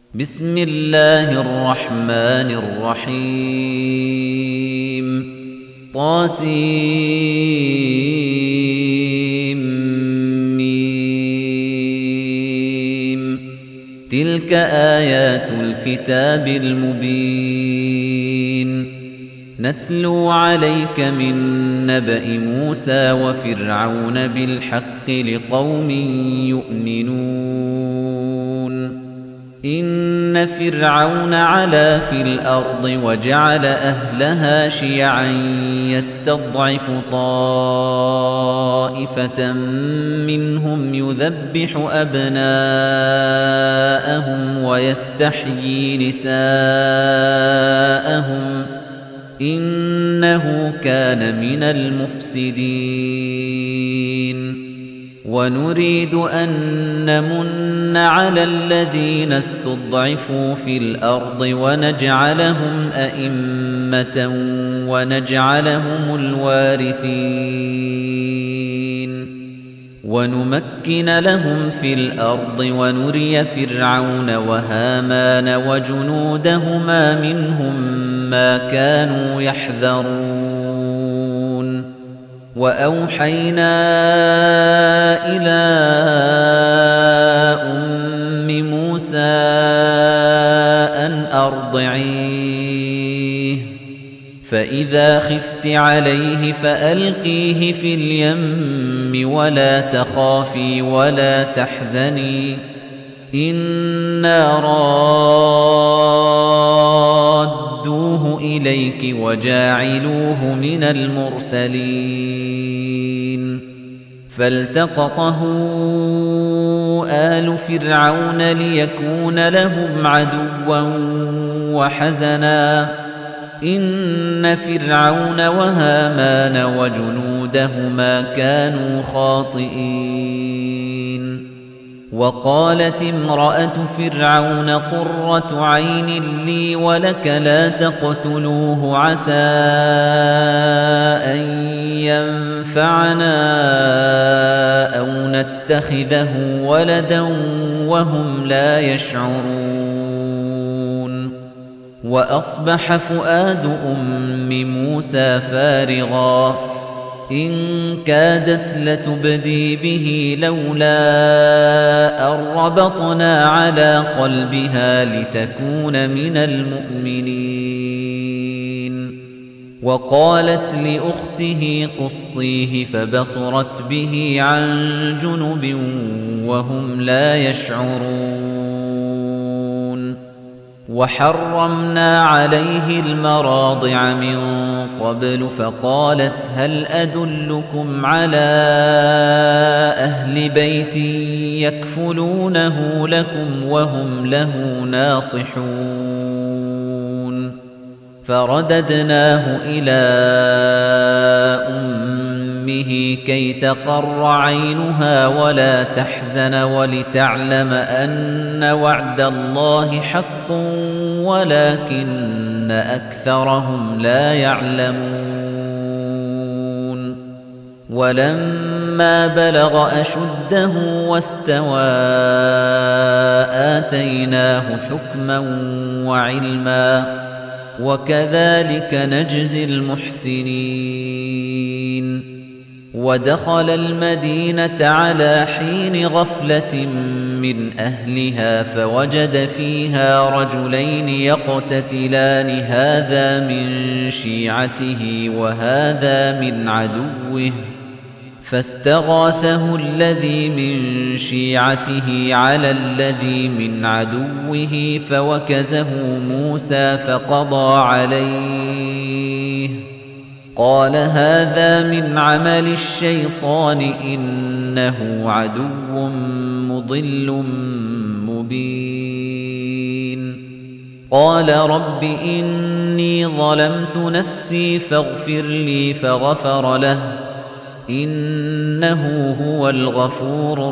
بسم الله الرحمن الرحيم طاسيم تلك آيات الكتاب المبين نتلو عليك من نبأ موسى وفرعون بالحق لقوم يؤمنون إن فرعون علا في الأرض وجعل أهلها شيعا يستضعف طائفة منهم يذبح أبناءهم ويستحيي نساءهم إنه كان من المفسدين ونريد أن نمن على الذين استضعفوا في الأرض ونجعلهم أئمة ونجعلهم الوارثين ونمكن لهم في الأرض ونري فرعون وهامان وجنودهما منهم ما كانوا يحذرون وأوحينا إلى أم موسى أن أرضعيه فإذا خفت عليه فألقيه في اليم ولا تخافي ولا تحزني إنا رادوه إليك وجاعلوه من المرسلين فالتقطه آل فرعون ليكون لهم عدوا وحزنا إن فرعون وهامان وجنودهما كانوا خاطئين وقالت امرأة فرعون قرة عين لي ولك لا تقتلوه عسى أن ينفعنا أو نتخذه ولدا وهم لا يشعرون وأصبح فؤاد أم موسى فارغا إن كادت لتبدي به لولا أن ربطنا على قلبها لتكون من المؤمنين وقالت لأخته قصيه فبصرت به عن جنب وهم لا يشعرون وحرمنا عليه المراضع من قبل فقالت هل أدلكم على أهل بيت يكفلونه لكم وهم له ناصحون فرددناه إلى أمه كي تقر عينها ولا تحزن ولتعلم أن وعد الله حق ولكن أكثرهم لا يعلمون ولما بلغ أشده واستوى آتيناه حكما وعلما وكذلك نجزي المحسنين ودخل المدينة على حين غفلة من أهلها فوجد فيها رجلين يقتتلان هذا من شيعته وهذا من عدوه فاستغاثه الذي من شيعته على الذي من عدوه فوكزه موسى فقضى عليه قال هذا من عمل الشيطان إنه عدو مضل مبين قال رب إني ظلمت نفسي فاغفر لي فغفر له إنه هو الغفور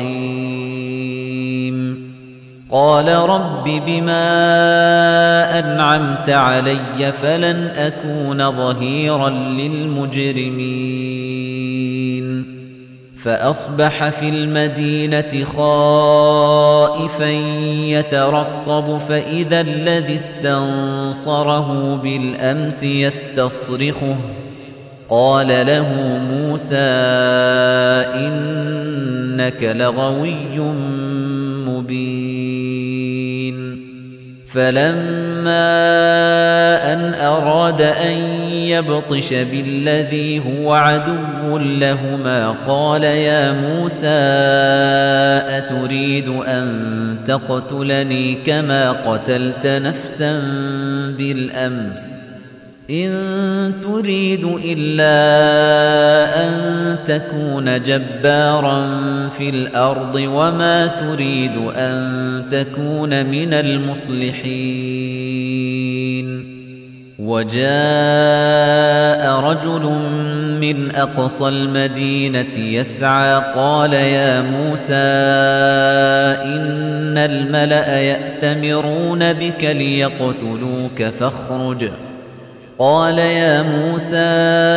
الرحيم قال رب بما أنعمت علي فلن أكون ظهيرا للمجرمين فأصبح في المدينة خائفا يترقب فإذا الذي استنصره بالأمس يستصرخه قال له موسى إنك لغوي مبين فلما أن أراد أن يبطش بالذي هو عدو لهما قال يا موسى أتريد أن تقتلني كما قتلت نفسا بالأمس إن تريد إلا أن تكون جبارا في الأرض وما تريد أن تكون من المصلحين وجاء رجل من أقصى المدينة يسعى قال يا موسى إن الملأ يأتمرون بك ليقتلوك فاخرج قال يا موسى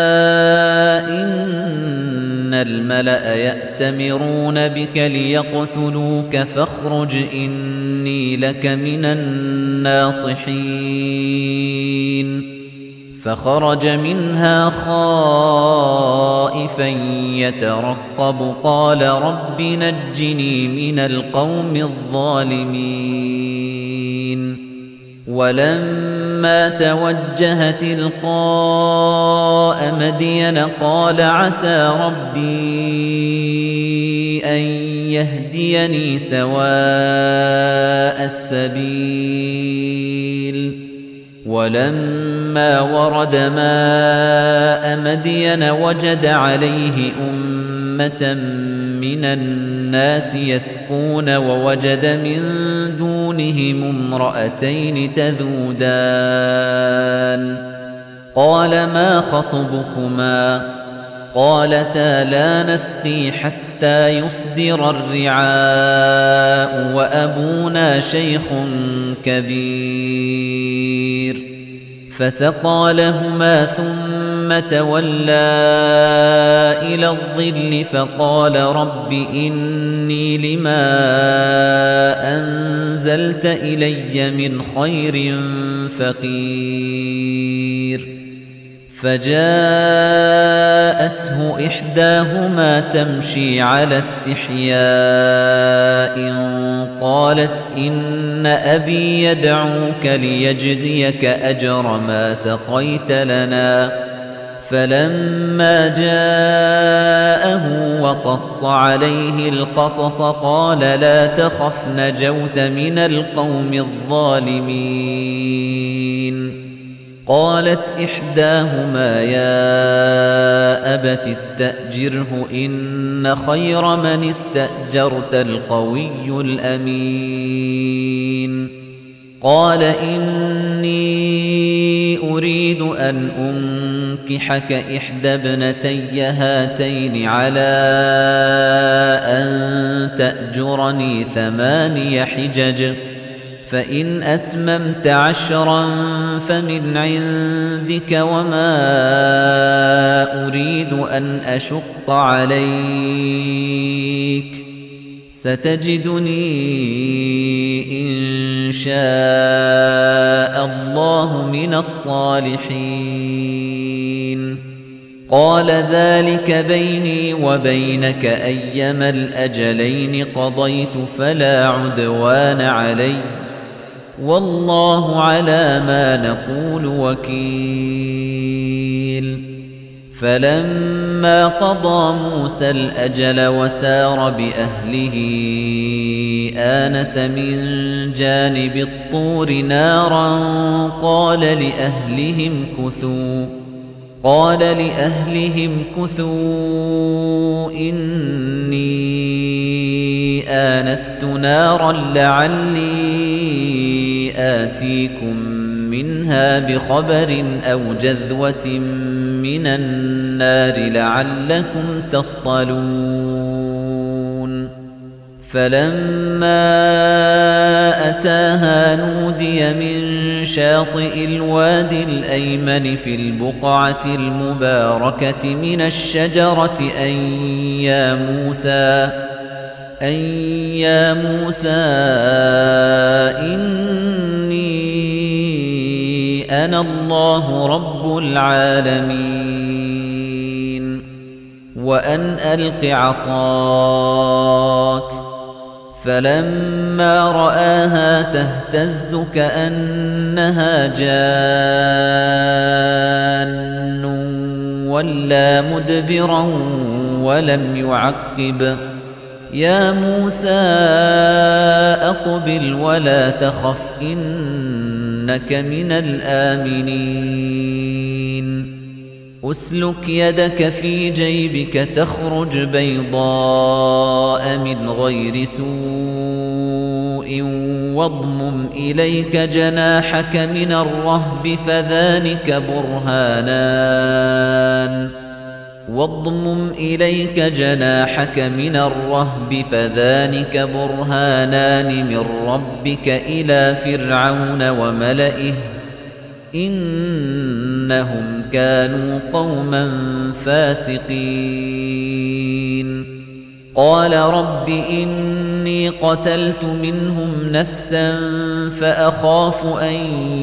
إن الملأ يأتمرون بك ليقتلوك فاخرج إني لك من الناصحين فخرج منها خائفا يترقب قال رب نجني من القوم الظالمين ولما توجه تلقاء مدين قال عسى ربي أن يهديني سواء السبيل ولما ورد ماء مدين وجد عليه أمة من الناس يسقون ووجد من دونهم امرأتين تذودان قال ما خطبكما قالتا لا نسقي حتى يصدر الرعاء وأبونا شيخ كبير فسقى لهما ثم تولى إلى الظل فقال رب إني لما أنزلت إلي من خير فقير فجاءته إحداهما تمشي على استحياء قالت إن أبي يدعوك ليجزيك أجر ما سقيت لنا فلما جاءه وقص عليه القصص قال لا تخف نجوت من القوم الظالمين قالت إحداهما يا أبت استأجره إن خير من استأجرت القوي الأمين قال إني أريد أن أنكحك إحدى ابنتي هاتين على أن تأجرني 8 حجج فإن أتممت 10 فمن عندك وما أريد أن أشق عليك ستجدني إن شاء الله من الصالحين قال ذلك بيني وبينك أيما الأجلين قضيت فلا عدوان علي والله على ما نقول وكيل فلما قضى موسى الأجل وسار بأهله آنس من جانب الطور نارا قال لأهلهم كثوا إني آنست نارا لعلي آتيكم منها بخبر أو جذوة من النار لعلكم تصطلون فَلَمَّا أَتَاهَا نُودِيَ مِن شَاطِئِ الْوَادِ الْأَيْمَنِ في الْبُقْعَةِ الْمُبَارَكَةِ مِنَ الشَّجَرَةِ أَن يَا مُوسَىٰ إِنِّي أَنَا اللَّهُ رَبُّ الْعَالَمِينَ وَأَنْ أَلْقِ عَصَاكَ فَلَمَّا رَآهَا تَهْتَزُّ كَأَنَّهَا جَانٌّ وَلَّىٰ مُدْبِرًا وَلَمْ يُعَقِّبْ يَا مُوسَىٰ أَقْبِلْ وَلَا تَخَفْ إِنَّكَ مِنَ الْآمِنِينَ أُسْلُكْ يَدَكَ في جيبك تخرج بيضاء من غير سوء واضمم إليك جناحك من الرهب فذلك برهانان من ربك إلى فرعون وملئه إنهم كانوا قوما فاسقين قال رب إني قتلت منهم نفسا فأخاف أن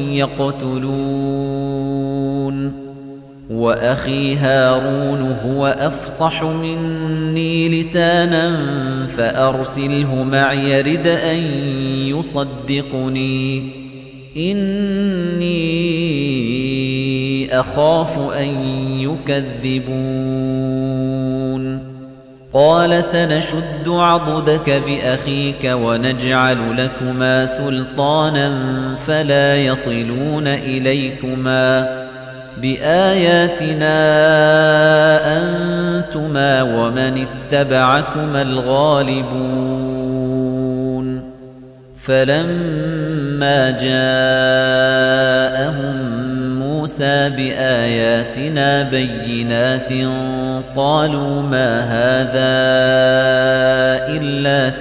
يقتلون وأخي هارون هو أفصح مني لسانا فأرسله معي يرد أن يصدقني إني أخاف أن يكذبون قال سنشد عضدك بأخيك ونجعل لكما سلطانا فلا يصلون إليكما بآياتنا أنتما ومن اتبعكما الغالبون فلما جاءهم موسى بآياتنا بينات قالوا ما هذا إلا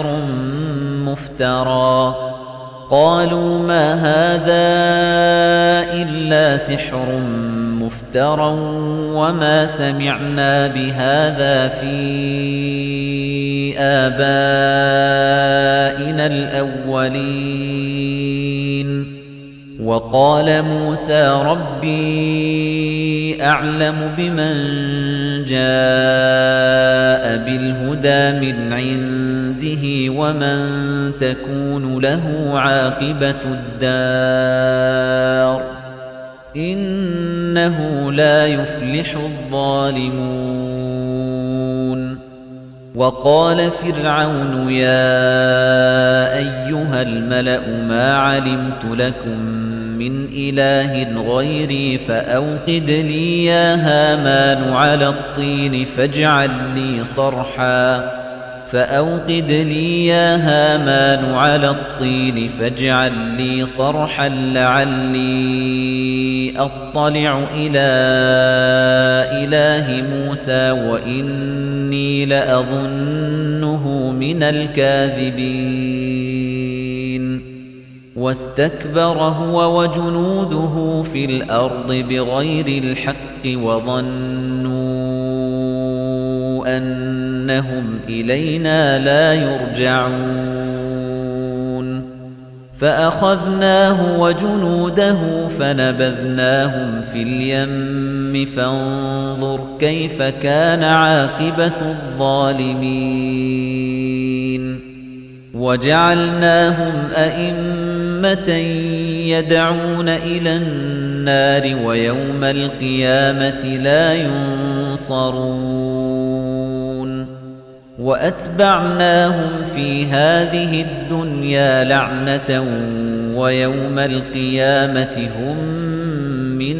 سحر مفترى وما سمعنا بهذا في آبائنا الأولين وقال موسى ربي أعلم بمن جاء بالهدى من عنده ومن تكون له عاقبة الدار إنه لا يفلح الظالمون وقال فرعون يا أيها الملأ ما علمت لكم من إله غيري فأوقد لي يا هامان على الطين فاجعل لي صرحا لعلي أطلع إلى إله موسى وإني لأظنه من الكاذبين واستكبر هو وجنوده في الأرض بغير الحق وظنوا أنهم إلينا لا يرجعون فأخذناه وجنوده فنبذناهم في اليم فانظر كيف كان عاقبة الظالمين وجعلناهم أئمة يدعون إلى النار ويوم القيامة لا ينصرون وأتبعناهم في هذه الدنيا لعنة ويوم القيامة هم من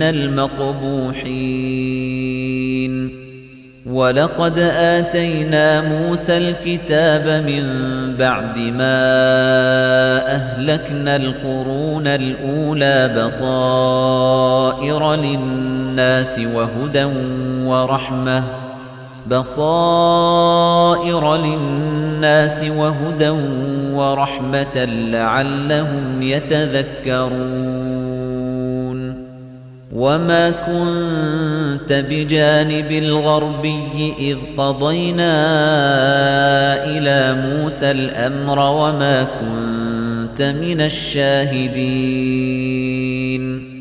المقبوحين ولقد آتينا موسى الكتاب من بعد ما أهلكنا القرون الأولى بصائر للناس وهدى بصائر للناس وهدى ورحمة لعلهم يتذكرون وما كنت بجانب الغربي إذ قضينا إلى موسى الأمر وما كنت من الشاهدين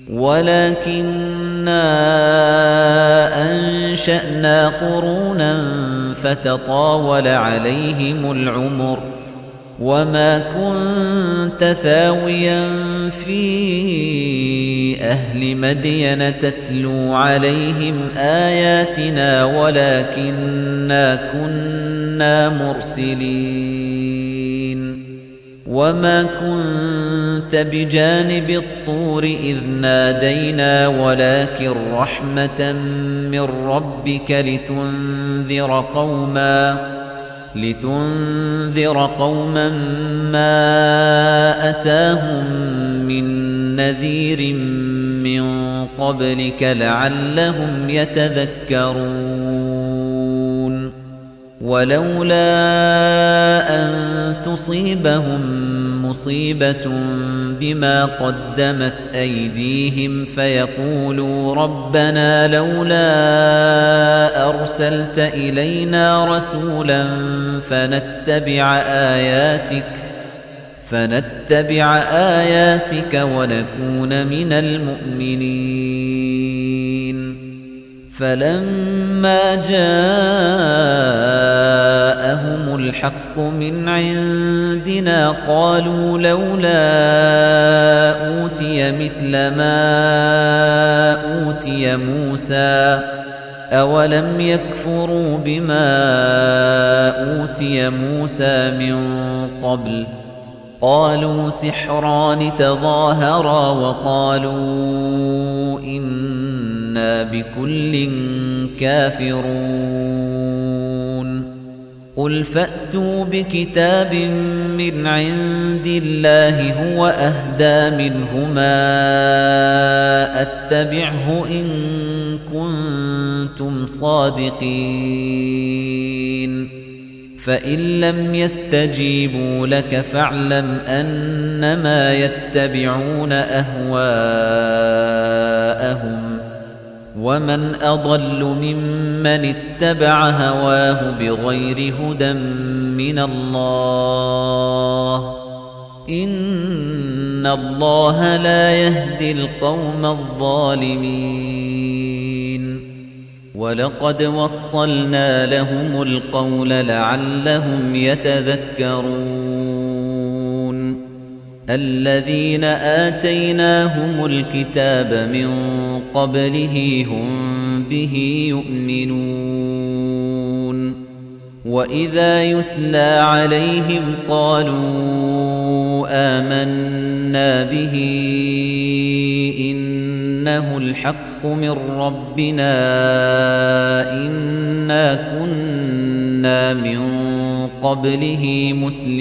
ولكننا أنشأنا قرونا فتطاول عليهم العمر وما كنت ثاويا في أهل مدين تتلو عليهم آياتنا ولكننا كنا مرسلين وما كنت بجانب الطور إذ نادينا ولكن رحمة من ربك لتنذر قوما ما أتاهم من نذير من قبلك لعلهم يتذكرون ولولا أن تصيبهم مصيبة بما قدمت أيديهم فيقولوا ربنا لولا أرسلت إلينا رسولا فنتبع آياتك ونكون من المؤمنين فلما جاءهم الحق من عندنا قالوا لولا أوتي مثل ما أوتي موسى أولم يكفروا بما أوتي موسى من قبل قالوا سحران تظاهرا وقالوا إنا بكل كافرون قل فأتوا بكتاب من عند الله هو أهدى منهما أتبعه إن كنتم صادقين فإن لم يستجيبوا لك فاعلم أنما يتبعون أهواءهم ومن أضل ممن اتبع هواه بغير هدى من الله إن الله لا يهدي القوم الظالمين ولقد وصلنا لهم القول لعلهم يتذكرون الذين آتيناهم الكتاب من قبله هم به يؤمنون وإذا يتلى عليهم قالوا آمنا به إنه الحق من ربنا إنا كنا من قبله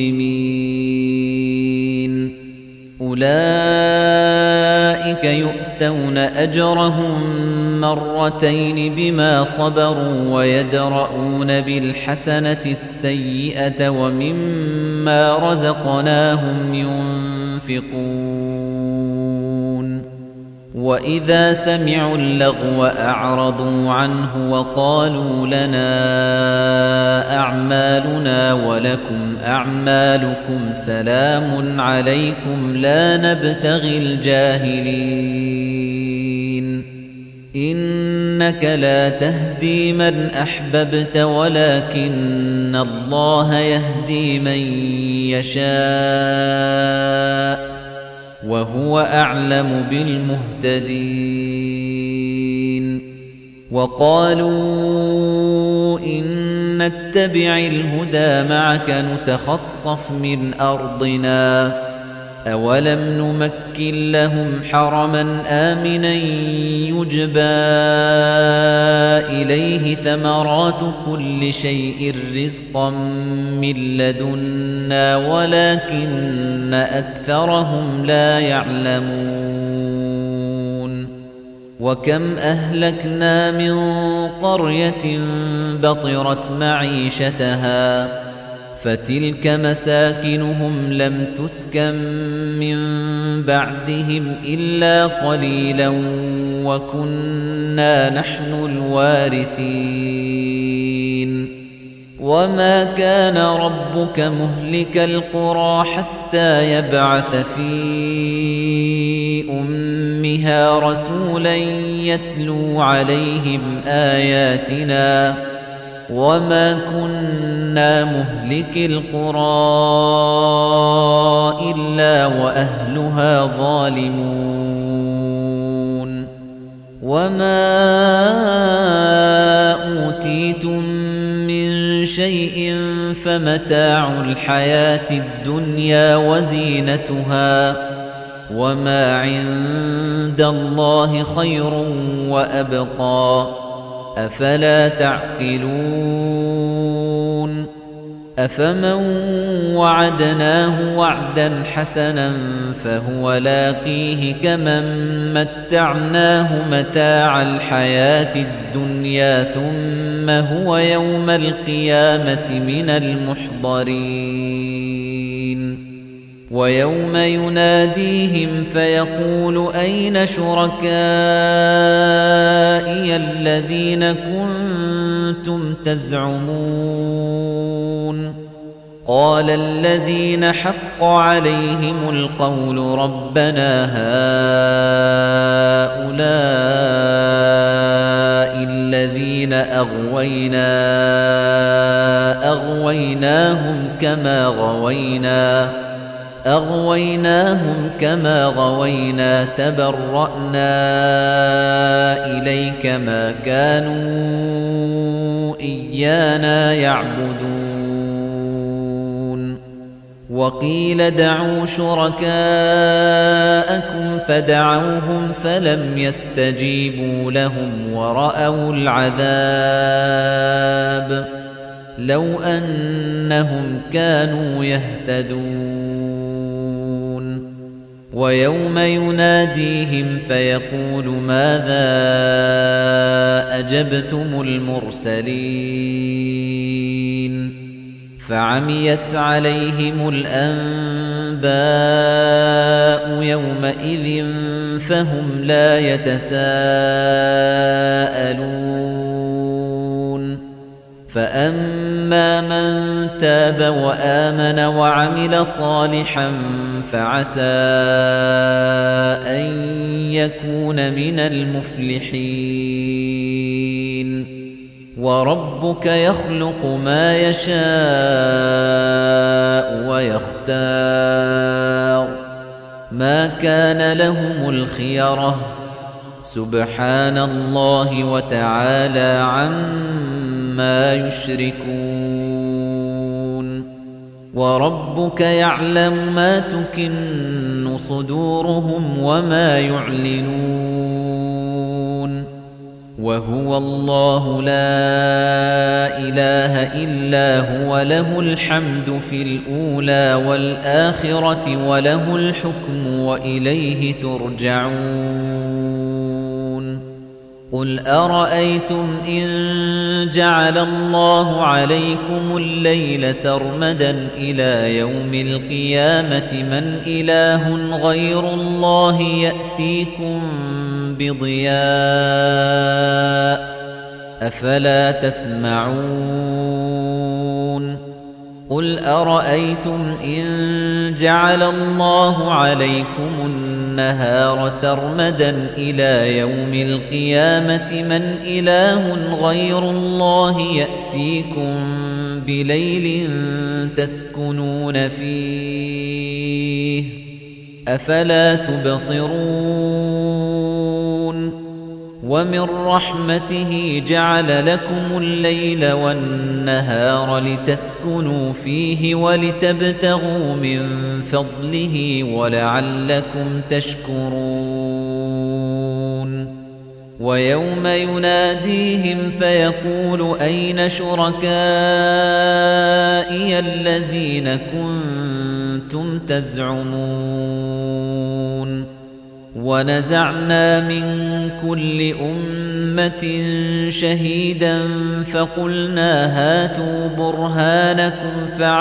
مسلمين أولئك يؤتون أجرهم مرتين بما صبروا ويدرؤون بالحسنة السيئة ومما رزقناهم ينفقون وإذا سمعوا اللغو أعرضوا عنه وقالوا لنا أعمالنا ولكم أعمالكم سلام عليكم لا نبتغي الجاهلين إنك لا تهدي من أحببت ولكن الله يهدي من يشاء وهو أعلم بالمهتدين وقالوا إن نتبع الهدى معك نتخطف من أرضنا أولم نمكن لهم حرما آمنا يجبى إليه ثمرات كل شيء رزقا من لدنا ولكن أكثرهم لا يعلمون وكم أهلكنا من قرية بطرت معيشتها فتلك مساكنهم لم تسكن من بعدهم إلا قليلا وكنا نحن الوارثين وما كان ربك مهلك القرى حتى يبعث في أمها رسولا يتلو عليهم آياتنا وما كنا مهلك القرى إلا وأهلها ظالمون وما أوتيتم من شيء فمتاع الحياة الدنيا وزينتها وما عند الله خير وأبقى أفلا تعقلون أفمن وعدناه وعدا حسنا فهو لاقيه كمن متعناه متاع الحياة الدنيا ثم هو يوم القيامة من المحضرين ويوم يناديهم فيقول أين شركائي الذين كنتم تزعمون قال الذين حق عليهم القول ربنا هؤلاء الذين أغويناهم كما غوينا تبرأنا إليك ما كانوا إيانا يعبدون وقيل ادعوا شركاءكم فدعوهم فلم يستجيبوا لهم ورأوا العذاب لو أنهم كانوا يهتدون ويوم يناديهم فيقول ماذا أجبتم المرسلين فعميت عليهم الأنباء يومئذ فهم لا يتساءلون فأما من تاب وآمن وعمل صالحا فعسى أن يكون من المفلحين وربك يخلق ما يشاء ويختار ما كان لهم الخيرة سبحان الله وتعالى عما يشركون وربك يعلم ما تكن صدورهم وما يعلنون وهو الله لا إله إلا هو له الحمد في الأولى والآخرة وله الحكم وإليه ترجعون قل أرأيتم إن جعل الله عليكم الليل سرمدا إلى يوم القيامة من إله غير الله يأتيكم بضياء أفلا تسمعون قل أرأيتم إن جعل الله عليكم النهار سرمدا إلى يوم القيامة من إله غير الله يأتيكم بليل تسكنون فيه أفلا تبصرون ومن رحمته جعل لكم الليل والنهار لتسكنوا فيه ولتبتغوا من فضله ولعلكم تشكرون ويوم يناديهم فيقول أين شركائي الذين كنتم تزعمون ونزعنا من كل أمة شهيدا فقلنا هاتوا برهانكم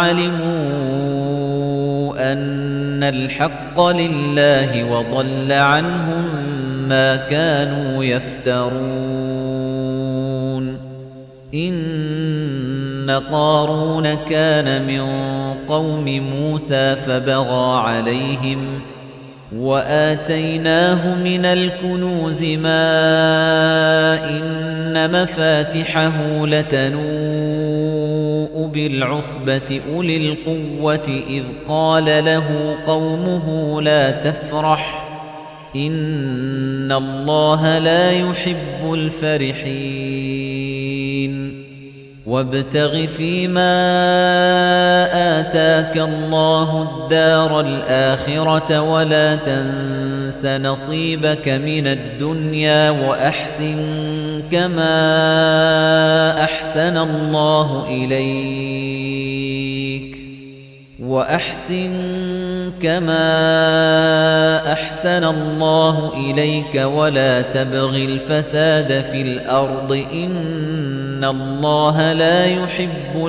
فعلموا أن الحق لله وضل عنهم ما كانوا يفترون إن قارون كان من قوم موسى فبغى عليهم وآتيناه من الكنوز ما إن مفاتحه لتنوء بالعصبة أولي القوة إذ قال له قومه لا تفرح إن الله لا يحب الفرحين وابتغ فيما آتاك الله الدار الآخرة ولا تنس نصيبك من الدنيا وأحسن كما أحسن الله إليك ولا تبغ الفساد في الأرض إن الله لا يحب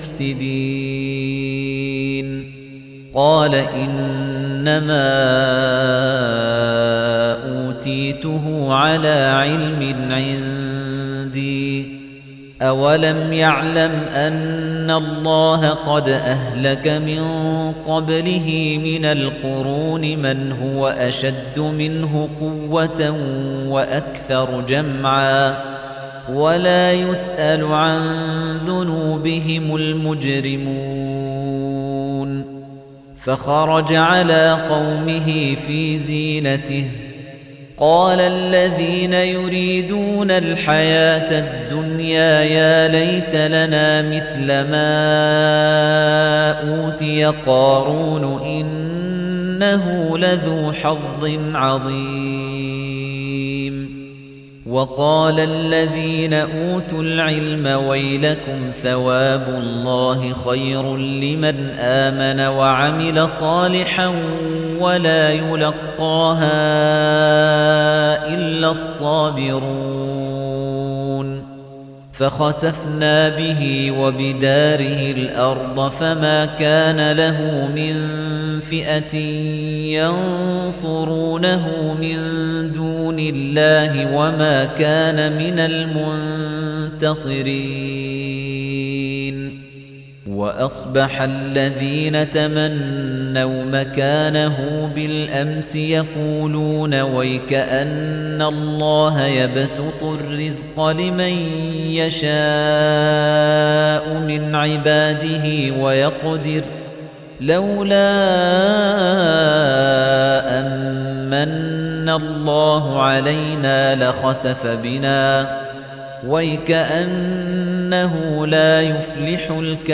المفسدين قال إنما أوتيته على علم عندي أولم يعلم أن الله قد أهلك من قبله من القرون من هو أشد منه قوة وأكثر جمعا ولا يسأل عن ذنوبهم المجرمون فخرج على قومه في زينته قال الذين يريدون الحياة الدنيا يا ليت لنا مثل ما أوتي قارون إنه لذو حظ عظيم وقال الذين أوتوا العلم ويلكم ثواب الله خير لمن آمن وعمل صالحا ولا يلقاها إلا الصابرون فخسفنا به وبداره الأرض فما كان له من فئة ينصرونه من دون الله وما كان من المنتصرين وأصبح الذين تمنوا مكانه بالأمس يقولون ويكأن الله يبسط الرزق لمن يشاء من عباده ويقدر لولا أمن الله علينا لخسف بنا ويكأنه لا يفلح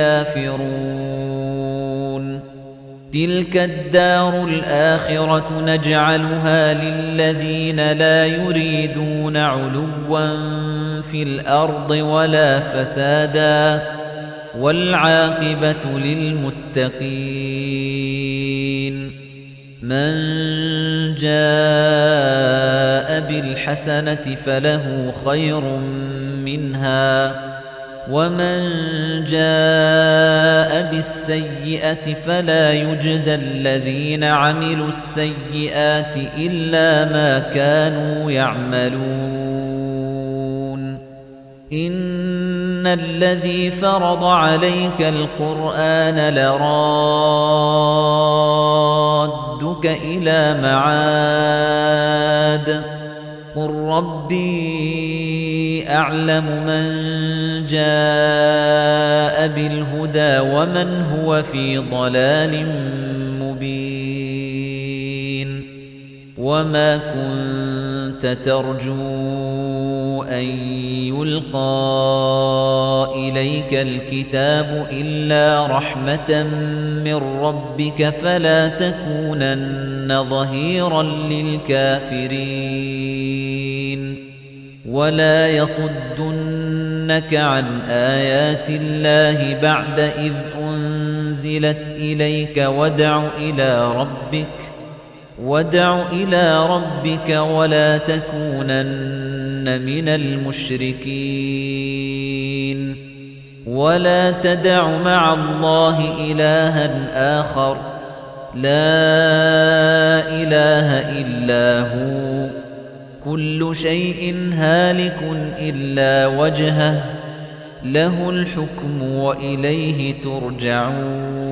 الكافرون تلك الدار الآخرة نجعلها للذين لا يريدون علوا في الأرض ولا فسادا والعاقبة للمتقين من جاء بالحسنة فله خير منها ومن جاء بالسيئة فلا يجزى الذين عملوا السيئات إلا ما كانوا يعملون إن الذي فرض عليك القرآن لرادك إلى معاد قل ربي أعلم من جاء بالهدى ومن هو في ضلال مبين وما كنت ترجو أن يلقى إليك الكتاب إلا رحمة من ربك فلا تكونن ظهيرا للكافرين ولا يصدنك عن آيات الله بعد إذ أنزلت إليك وادع إلى ربك وادع إلى ربك ولا تكونن من المشركين ولا تدع مع الله إلها آخر لا إله إلا هو كل شيء هالك إلا وجهه له الحكم وإليه ترجعون